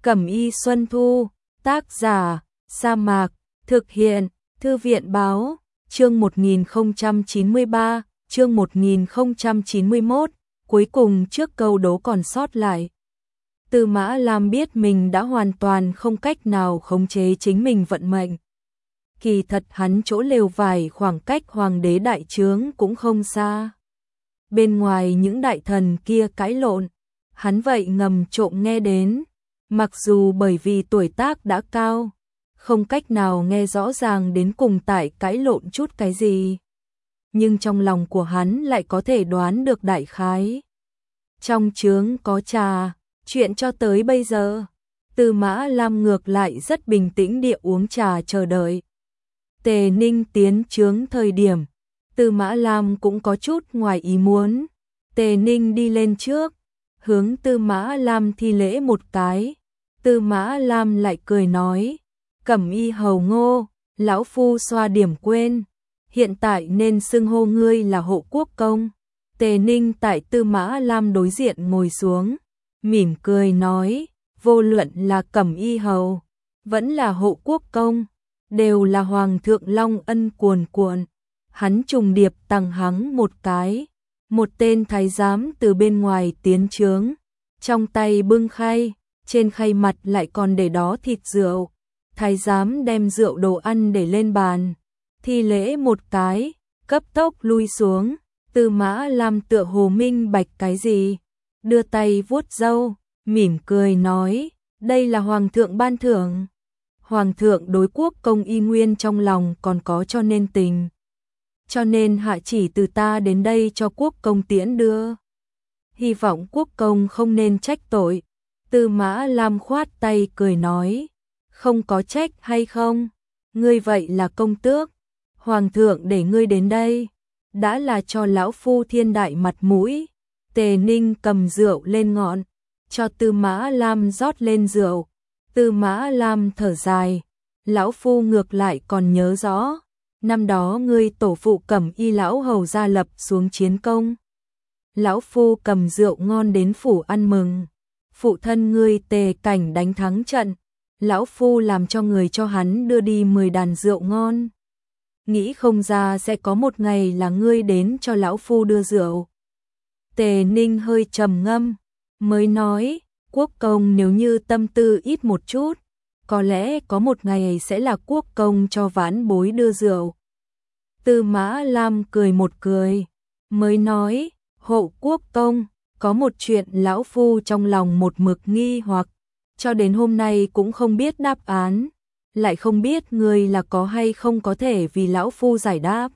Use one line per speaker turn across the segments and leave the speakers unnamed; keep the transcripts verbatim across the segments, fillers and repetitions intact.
Cẩm y Xuân Thu, tác giả, Sa Mạc, thực hiện, Thư viện báo, chương một nghìn không trăm chín mươi ba, chương một nghìn không trăm chín mươi mốt, cuối cùng trước câu đố còn sót lại. Tư Mã Lam biết mình đã hoàn toàn không cách nào khống chế chính mình vận mệnh. Kỳ thật hắn chỗ lều vải khoảng cách hoàng đế đại trướng cũng không xa. Bên ngoài những đại thần kia cãi lộn, hắn vậy ngầm trộm nghe đến. Mặc dù bởi vì tuổi tác đã cao, không cách nào nghe rõ ràng đến cùng tại cãi lộn chút cái gì. Nhưng trong lòng của hắn lại có thể đoán được đại khái. Trong trướng có trà, chuyện cho tới bây giờ, Tư Mã Lam ngược lại rất bình tĩnh địa uống trà chờ đợi. Tề Ninh tiến trướng thời điểm, Tư Mã Lam cũng có chút ngoài ý muốn. Tề Ninh đi lên trước, hướng Tư Mã Lam thi lễ một cái. Tư Mã Lam lại cười nói, Cẩm y hầu Ngô, lão phu xoa điểm quên, hiện tại nên xưng hô ngươi là Hộ Quốc công. Tề Ninh tại Tư Mã Lam đối diện ngồi xuống, mỉm cười nói, vô luận là Cẩm y hầu, vẫn là Hộ Quốc công, đều là hoàng thượng long ân cuồn cuộn. Hắn trùng điệp tặng hắn một cái, một tên thái giám từ bên ngoài tiến trướng, trong tay bưng khay, trên khay mặt lại còn để đó thịt rượu. Thái giám đem rượu đồ ăn để lên bàn, thi lễ một cái, cấp tốc lui xuống. Tư Mã Lam tựa hồ minh bạch cái gì, đưa tay vuốt râu, mỉm cười nói, đây là hoàng thượng ban thưởng. Hoàng thượng đối quốc công y nguyên trong lòng còn có cho nên tình, cho nên hạ chỉ từ ta đến đây cho quốc công tiễn đưa. Hy vọng quốc công không nên trách tội. Tư Mã Lam khoát tay cười nói, không có trách hay không, ngươi vậy là công tước, hoàng thượng để ngươi đến đây, đã là cho lão phu thiên đại mặt mũi. Tề Ninh cầm rượu lên ngọn, cho Tư Mã Lam rót lên rượu. Tư Mã Lam thở dài, lão phu ngược lại còn nhớ rõ, năm đó ngươi tổ phụ Cẩm y lão hầu gia lập xuống chiến công. Lão phu cầm rượu ngon đến phủ ăn mừng, phụ thân ngươi Tề Cảnh đánh thắng trận, lão phu làm cho người cho hắn đưa đi mười đàn rượu ngon. Nghĩ không ra sẽ có một ngày là ngươi đến cho lão phu đưa rượu. Tề Ninh hơi trầm ngâm, mới nói, quốc công nếu như tâm tư ít một chút, có lẽ có một ngày sẽ là quốc công cho vãn bối đưa rượu. Tư Mã Lam cười một cười, mới nói, Hộ Quốc công, có một chuyện lão phu trong lòng một mực nghi hoặc, cho đến hôm nay cũng không biết đáp án, lại không biết người là có hay không có thể vì lão phu giải đáp.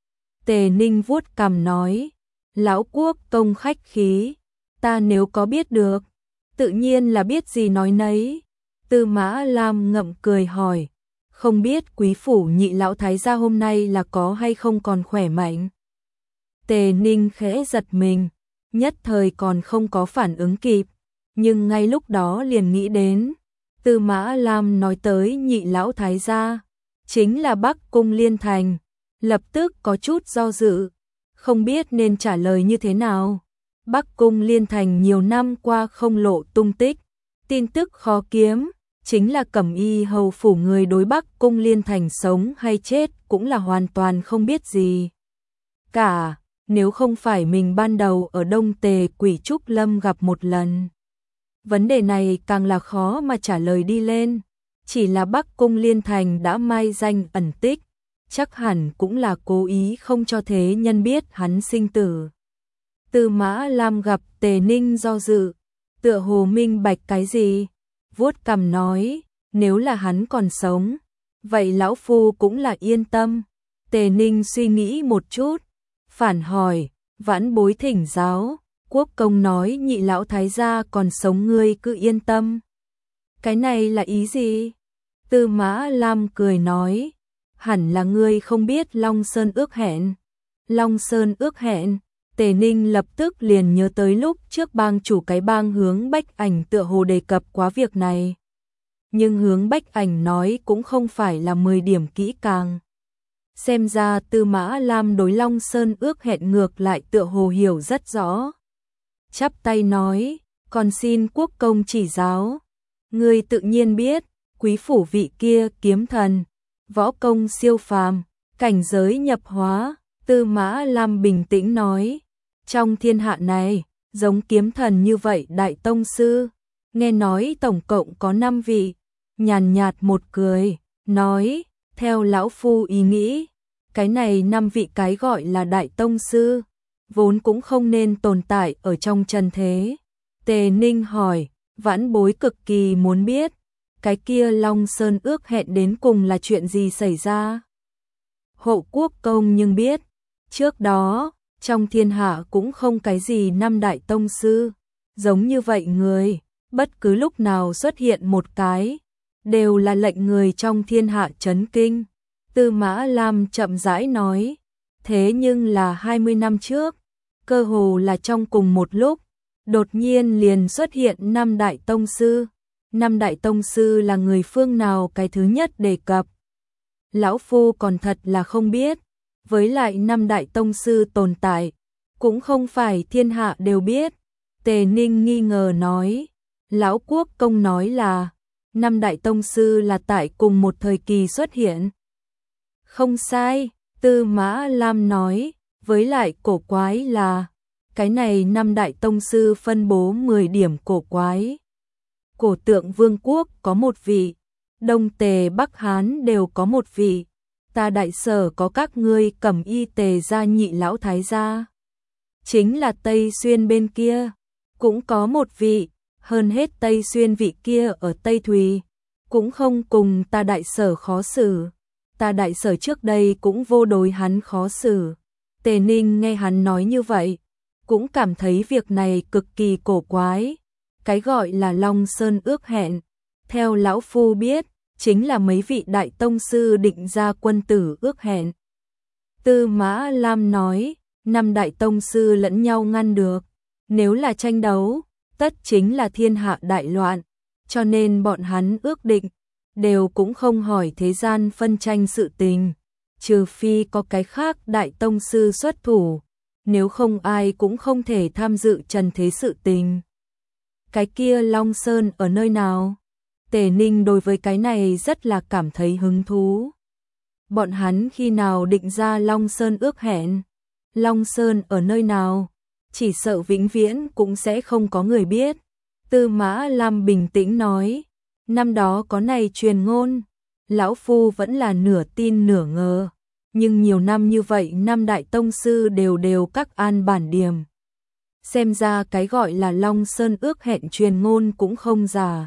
Tề Ninh vuốt cằm nói, lão quốc công khách khí, ta nếu có biết được, tự nhiên là biết gì nói nấy. Tư Mã Lam ngậm cười hỏi, không biết quý phủ nhị lão thái gia hôm nay là có hay không còn khỏe mạnh. Tề Ninh khẽ giật mình, nhất thời còn không có phản ứng kịp, nhưng ngay lúc đó liền nghĩ đến, Tư Mã Lam nói tới nhị lão thái gia, chính là Bắc Cung Liên Thành, lập tức có chút do dự, không biết nên trả lời như thế nào. Bắc Cung Liên Thành nhiều năm qua không lộ tung tích, tin tức khó kiếm, chính là Cẩm y hầu phủ người đối Bắc Cung Liên Thành sống hay chết cũng là hoàn toàn không biết gì cả. Nếu không phải mình ban đầu ở Đông Tề Quỷ Trúc Lâm gặp một lần, vấn đề này càng là khó mà trả lời đi lên. Chỉ là Bắc Cung Liên Thành đã mai danh ẩn tích, chắc hẳn cũng là cố ý không cho thế nhân biết hắn sinh tử. Tư Mã Lam gặp Tề Ninh do dự, tựa hồ minh bạch cái gì, vuốt cằm nói, nếu là hắn còn sống, vậy lão phu cũng là yên tâm. Tề Ninh suy nghĩ một chút, phản hỏi, vãn bối thỉnh giáo, quốc công nói nhị lão thái gia còn sống ngươi cứ yên tâm. Cái này là ý gì? Tư Mã Lam cười nói, hẳn là ngươi không biết Long Sơn ước hẹn. Long Sơn ước hẹn, Tề Ninh lập tức liền nhớ tới lúc trước bang chủ cái bang Hướng Bách Ảnh tựa hồ đề cập quá việc này. Nhưng Hướng Bách Ảnh nói cũng không phải là mười điểm kỹ càng. Xem ra Tư Mã Lam đối Long Sơn ước hẹn ngược lại tựa hồ hiểu rất rõ. Chắp tay nói, còn xin quốc công chỉ giáo. Ngươi tự nhiên biết, quý phủ vị kia kiếm thần, võ công siêu phàm, cảnh giới nhập hóa, Tư Mã Lam bình tĩnh nói, trong thiên hạ này, giống kiếm thần như vậy đại tông sư, nghe nói tổng cộng có năm vị, nhàn nhạt một cười, nói, theo lão phu ý nghĩ, cái này năm vị cái gọi là đại tông sư, vốn cũng không nên tồn tại ở trong trần thế. Tề Ninh hỏi, vãn bối cực kỳ muốn biết, cái kia Long Sơn ước hẹn đến cùng là chuyện gì xảy ra? Hộ Quốc Công nhưng biết, trước đó, trong thiên hạ cũng không cái gì năm đại tông sư, giống như vậy người, bất cứ lúc nào xuất hiện một cái, đều là lệnh người trong thiên hạ chấn kinh. Tư Mã Lam chậm rãi nói, thế nhưng là hai mươi năm trước, cơ hồ là trong cùng một lúc, đột nhiên liền xuất hiện năm đại tông sư. Năm đại tông sư là người phương nào cái thứ nhất đề cập? Lão phu còn thật là không biết, với lại năm đại tông sư tồn tại, cũng không phải thiên hạ đều biết. Tề Ninh nghi ngờ nói, Lão Quốc Công nói là, năm đại tông sư là tại cùng một thời kỳ xuất hiện. Không sai, Tư Mã Lam nói, với lại cổ quái là, cái này năm đại tông sư phân bố mười điểm cổ quái. Cổ Tượng Vương quốc có một vị, Đông Tề Bắc Hán đều có một vị, ta Đại Sở có các ngươi Cẩm Y Tề gia nhị lão thái gia. Chính là Tây Xuyên bên kia, cũng có một vị, hơn hết Tây Xuyên vị kia ở Tây Thùy, cũng không cùng ta Đại Sở khó xử. Ta Đại Sở trước đây cũng vô đối hắn khó xử. Tề Ninh nghe hắn nói như vậy, cũng cảm thấy việc này cực kỳ cổ quái. Cái gọi là Long Sơn ước hẹn, theo lão phu biết, chính là mấy vị đại tông sư định ra quân tử ước hẹn. Tư Mã Lam nói, năm đại tông sư lẫn nhau ngăn được, nếu là tranh đấu, tất chính là thiên hạ đại loạn, cho nên bọn hắn ước định, đều cũng không hỏi thế gian phân tranh sự tình, trừ phi có cái khác đại tông sư xuất thủ, nếu không ai cũng không thể tham dự trần thế sự tình. Cái kia Long Sơn ở nơi nào? Tề Ninh đối với cái này rất là cảm thấy hứng thú. Bọn hắn khi nào định ra Long Sơn ước hẹn? Long Sơn ở nơi nào? Chỉ sợ vĩnh viễn cũng sẽ không có người biết. Tư Mã Lam bình tĩnh nói, năm đó có này truyền ngôn, lão phu vẫn là nửa tin nửa ngờ, nhưng nhiều năm như vậy năm đại tông sư đều đều các an bản điểm. Xem ra cái gọi là Long Sơn ước hẹn truyền ngôn cũng không giả.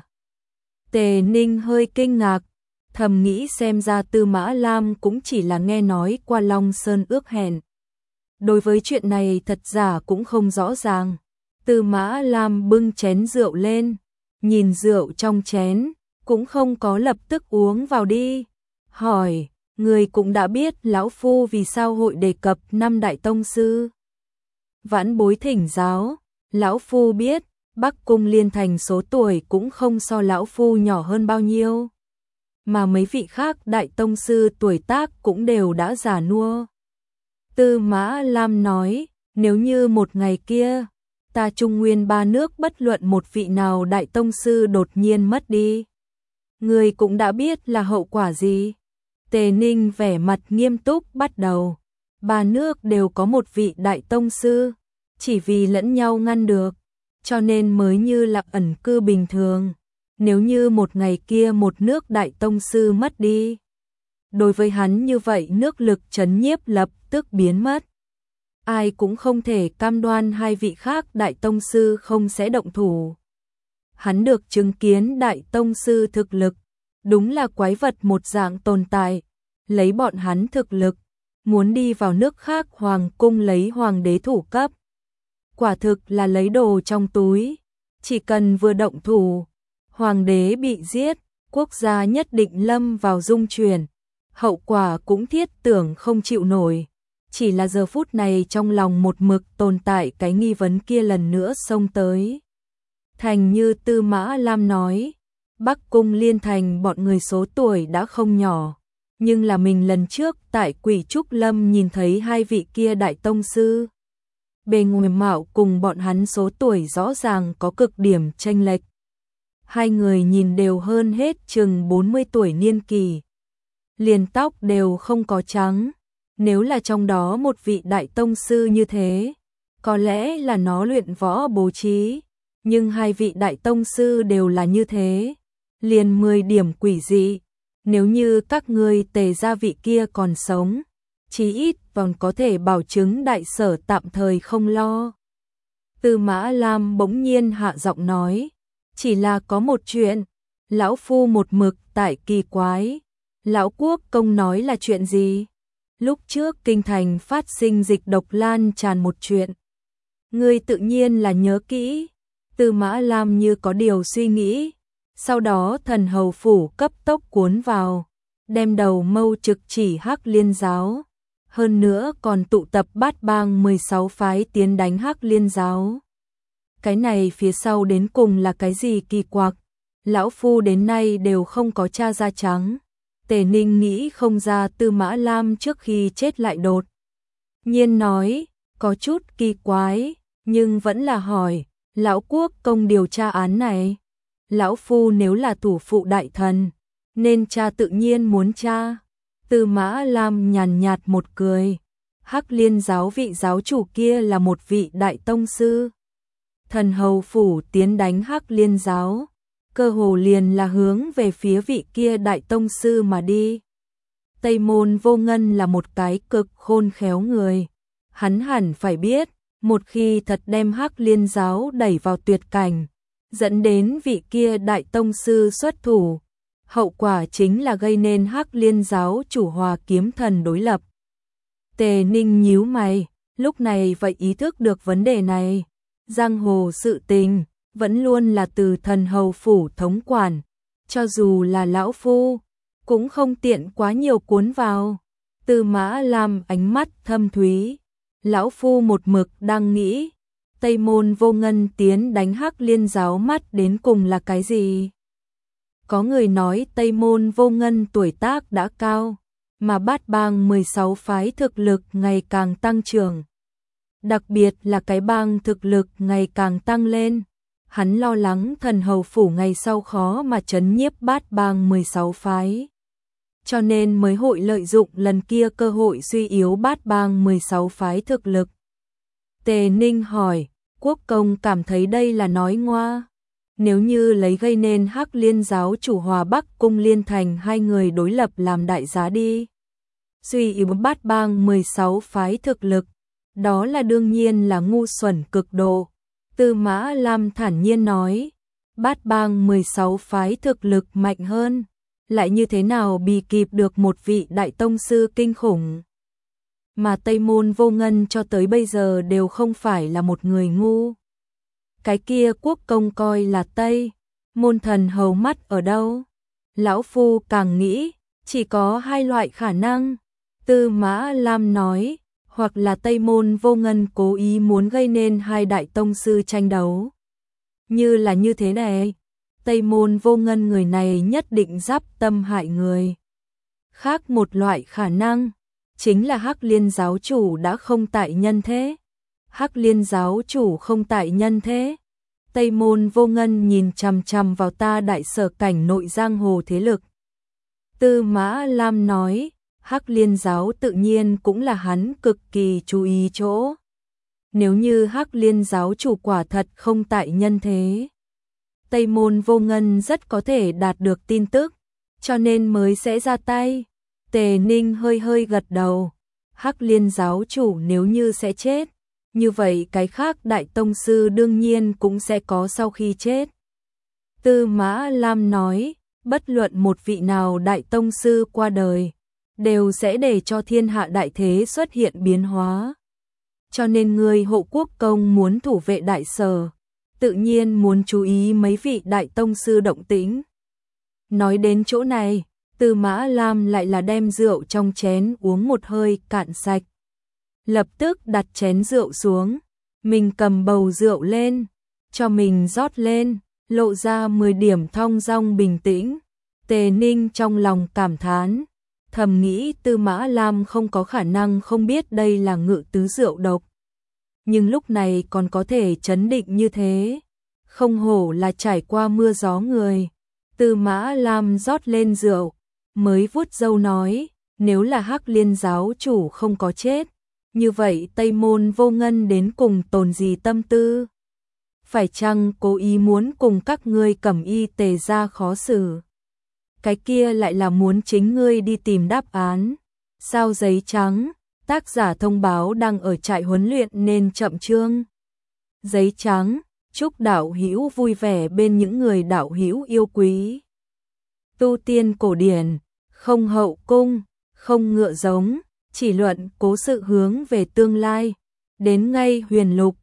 Tề Ninh hơi kinh ngạc, thầm nghĩ xem ra Tư Mã Lam cũng chỉ là nghe nói qua Long Sơn ước hẹn. Đối với chuyện này thật giả cũng không rõ ràng. Tư Mã Lam bưng chén rượu lên, nhìn rượu trong chén, cũng không có lập tức uống vào đi. Hỏi, người cũng đã biết lão phu vì sao hội đề cập năm đại tông sư. Vãn bối thỉnh giáo, lão phu biết, Bắc Cung Liên Thành số tuổi cũng không so lão phu nhỏ hơn bao nhiêu. Mà mấy vị khác đại tông sư tuổi tác cũng đều đã già nua. Tư Mã Lam nói, nếu như một ngày kia, ta Trung Nguyên ba nước bất luận một vị nào đại tông sư đột nhiên mất đi, người cũng đã biết là hậu quả gì. Tề Ninh vẻ mặt nghiêm túc bắt đầu. Ba nước đều có một vị đại tông sư, chỉ vì lẫn nhau ngăn được, cho nên mới như là ẩn cư bình thường. Nếu như một ngày kia một nước đại tông sư mất đi, đối với hắn như vậy nước lực trấn nhiếp lập tức biến mất. Ai cũng không thể cam đoan hai vị khác đại tông sư không sẽ động thủ. Hắn được chứng kiến đại tông sư thực lực, đúng là quái vật một dạng tồn tại, lấy bọn hắn thực lực, muốn đi vào nước khác hoàng cung lấy hoàng đế thủ cấp. Quả thực là lấy đồ trong túi, chỉ cần vừa động thủ, hoàng đế bị giết, quốc gia nhất định lâm vào dung chuyển, hậu quả cũng thiết tưởng không chịu nổi. Chỉ là giờ phút này trong lòng một mực tồn tại cái nghi vấn kia lần nữa xông tới. Thành như Tư Mã Lam nói, Bắc Cung Liên Thành bọn người số tuổi đã không nhỏ, nhưng là mình lần trước tại Quỷ Trúc Lâm nhìn thấy hai vị kia đại tông sư. Bề ngoài mạo cùng bọn hắn số tuổi rõ ràng có cực điểm chênh lệch. Hai người nhìn đều hơn hết chừng bốn mươi tuổi niên kỳ. Liền tóc đều không có trắng. Nếu là trong đó một vị đại tông sư như thế, có lẽ là nó luyện võ bố trí. Nhưng hai vị đại tông sư đều là như thế. Liền mười điểm quỷ dị. Nếu như các ngươi Tề gia vị kia còn sống, chí ít còn có thể bảo chứng đại sở tạm thời không lo. Tư Mã Lam bỗng nhiên hạ giọng nói, chỉ là có một chuyện, lão phu một mực tại kỳ quái, lão quốc công nói là chuyện gì? Lúc trước kinh thành phát sinh dịch độc lan tràn một chuyện, ngươi tự nhiên là nhớ kỹ. Tư Mã Lam như có điều suy nghĩ, sau đó thần hầu phủ cấp tốc cuốn vào, đem đầu mâu trực chỉ Hắc Liên giáo, hơn nữa còn tụ tập bát bang mười sáu phái tiến đánh Hắc Liên giáo. Cái này phía sau đến cùng là cái gì kỳ quặc, lão phu đến nay đều không có tra ra trắng. Tề Ninh nghĩ không ra Tư Mã Lam trước khi chết lại đột nhiên nói, có chút kỳ quái, nhưng vẫn là hỏi, lão quốc công điều tra án này. Lão phu nếu là thủ phụ đại thần, nên cha tự nhiên muốn cha. Tư Mã Lam nhàn nhạt một cười, Hắc Liên giáo vị giáo chủ kia là một vị đại tông sư. Thần hầu phủ tiến đánh Hắc Liên giáo, cơ hồ liền là hướng về phía vị kia đại tông sư mà đi. Tây Môn Vô Ngân là một cái cực khôn khéo người, hắn hẳn phải biết, một khi thật đem Hắc Liên giáo đẩy vào tuyệt cảnh, dẫn đến vị kia đại tông sư xuất thủ, hậu quả chính là gây nên Hắc Liên giáo chủ hòa kiếm thần đối lập. Tề Ninh nhíu mày, lúc này vậy ý thức được vấn đề này, giang hồ sự tình vẫn luôn là từ thần hầu phủ thống quản, cho dù là lão phu cũng không tiện quá nhiều cuốn vào. Tư Mã Lam ánh mắt thâm thúy, lão phu một mực đang nghĩ, Tây Môn Vô Ngân tiến đánh Hắc Liên giáo mắt đến cùng là cái gì? Có người nói Tây Môn Vô Ngân tuổi tác đã cao, mà bát bang mười sáu phái thực lực ngày càng tăng trưởng. Đặc biệt là cái bang thực lực ngày càng tăng lên. Hắn lo lắng thần hầu phủ ngày sau khó mà trấn nhiếp bát bang mười sáu phái. Cho nên mới hội lợi dụng lần kia cơ hội suy yếu bát bang mười sáu phái thực lực. Tề Ninh hỏi, quốc công cảm thấy đây là nói ngoa. Nếu như lấy gây nên Hắc Liên giáo chủ hòa Bắc Cung Liên Thành hai người đối lập làm đại giá đi. Suy yếu bát bang mười sáu phái thực lực, đó là đương nhiên là ngu xuẩn cực độ. Tư Mã Lam thản nhiên nói, bát bang mười sáu phái thực lực mạnh hơn, lại như thế nào bì kịp được một vị đại tông sư kinh khủng. Mà Tây Môn Vô Ngân cho tới bây giờ đều không phải là một người ngu. Cái kia quốc công coi là Tây Môn thần hầu mắt ở đâu? Lão phu càng nghĩ, chỉ có hai loại khả năng. Tư Mã Lam nói, hoặc là Tây Môn Vô Ngân cố ý muốn gây nên hai đại tông sư tranh đấu. Như là như thế này, Tây Môn Vô Ngân người này nhất định giáp tâm hại người. Khác một loại khả năng, chính là Hắc Liên giáo chủ đã không tại nhân thế. Hắc Liên giáo chủ không tại nhân thế. Tây Môn Vô Ngân nhìn chằm chằm vào ta đại sở cảnh nội giang hồ thế lực. Tư Mã Lam nói, Hắc Liên giáo tự nhiên cũng là hắn cực kỳ chú ý chỗ. Nếu như Hắc Liên giáo chủ quả thật không tại nhân thế, Tây Môn Vô Ngân rất có thể đạt được tin tức, cho nên mới sẽ ra tay. Tề Ninh hơi hơi gật đầu, Hắc Liên giáo chủ nếu như sẽ chết, như vậy cái khác đại tông sư đương nhiên cũng sẽ có sau khi chết. Tư Mã Lam nói, bất luận một vị nào đại tông sư qua đời, đều sẽ để cho thiên hạ đại thế xuất hiện biến hóa. Cho nên người hộ quốc công muốn thủ vệ đại sở, tự nhiên muốn chú ý mấy vị đại tông sư động tĩnh. Nói đến chỗ này, Tư Mã Lam lại là đem rượu trong chén uống một hơi cạn sạch. Lập tức đặt chén rượu xuống, mình cầm bầu rượu lên, cho mình rót lên, lộ ra mười điểm thong dong bình tĩnh. Tề Ninh trong lòng cảm thán, thầm nghĩ Tư Mã Lam không có khả năng không biết đây là ngự tứ rượu độc. Nhưng lúc này còn có thể trấn định như thế, không hổ là trải qua mưa gió người. Tư Mã Lam rót lên rượu, mới vuốt râu nói, nếu là Hắc Liên giáo chủ không có chết, như vậy Tây Môn Vô Ngân đến cùng tồn gì tâm tư? Phải chăng cố ý muốn cùng các ngươi Cẩm Y Tề ra khó xử? Cái kia lại là muốn chính ngươi đi tìm đáp án. Sao giấy trắng, tác giả thông báo đang ở trại huấn luyện nên chậm chương. Giấy trắng, chúc đạo hữu vui vẻ bên những người đạo hữu yêu quý. Tu tiên cổ điển, không hậu cung, không ngựa giống, chỉ luận cố sự hướng về tương lai. Đến ngay huyền lục,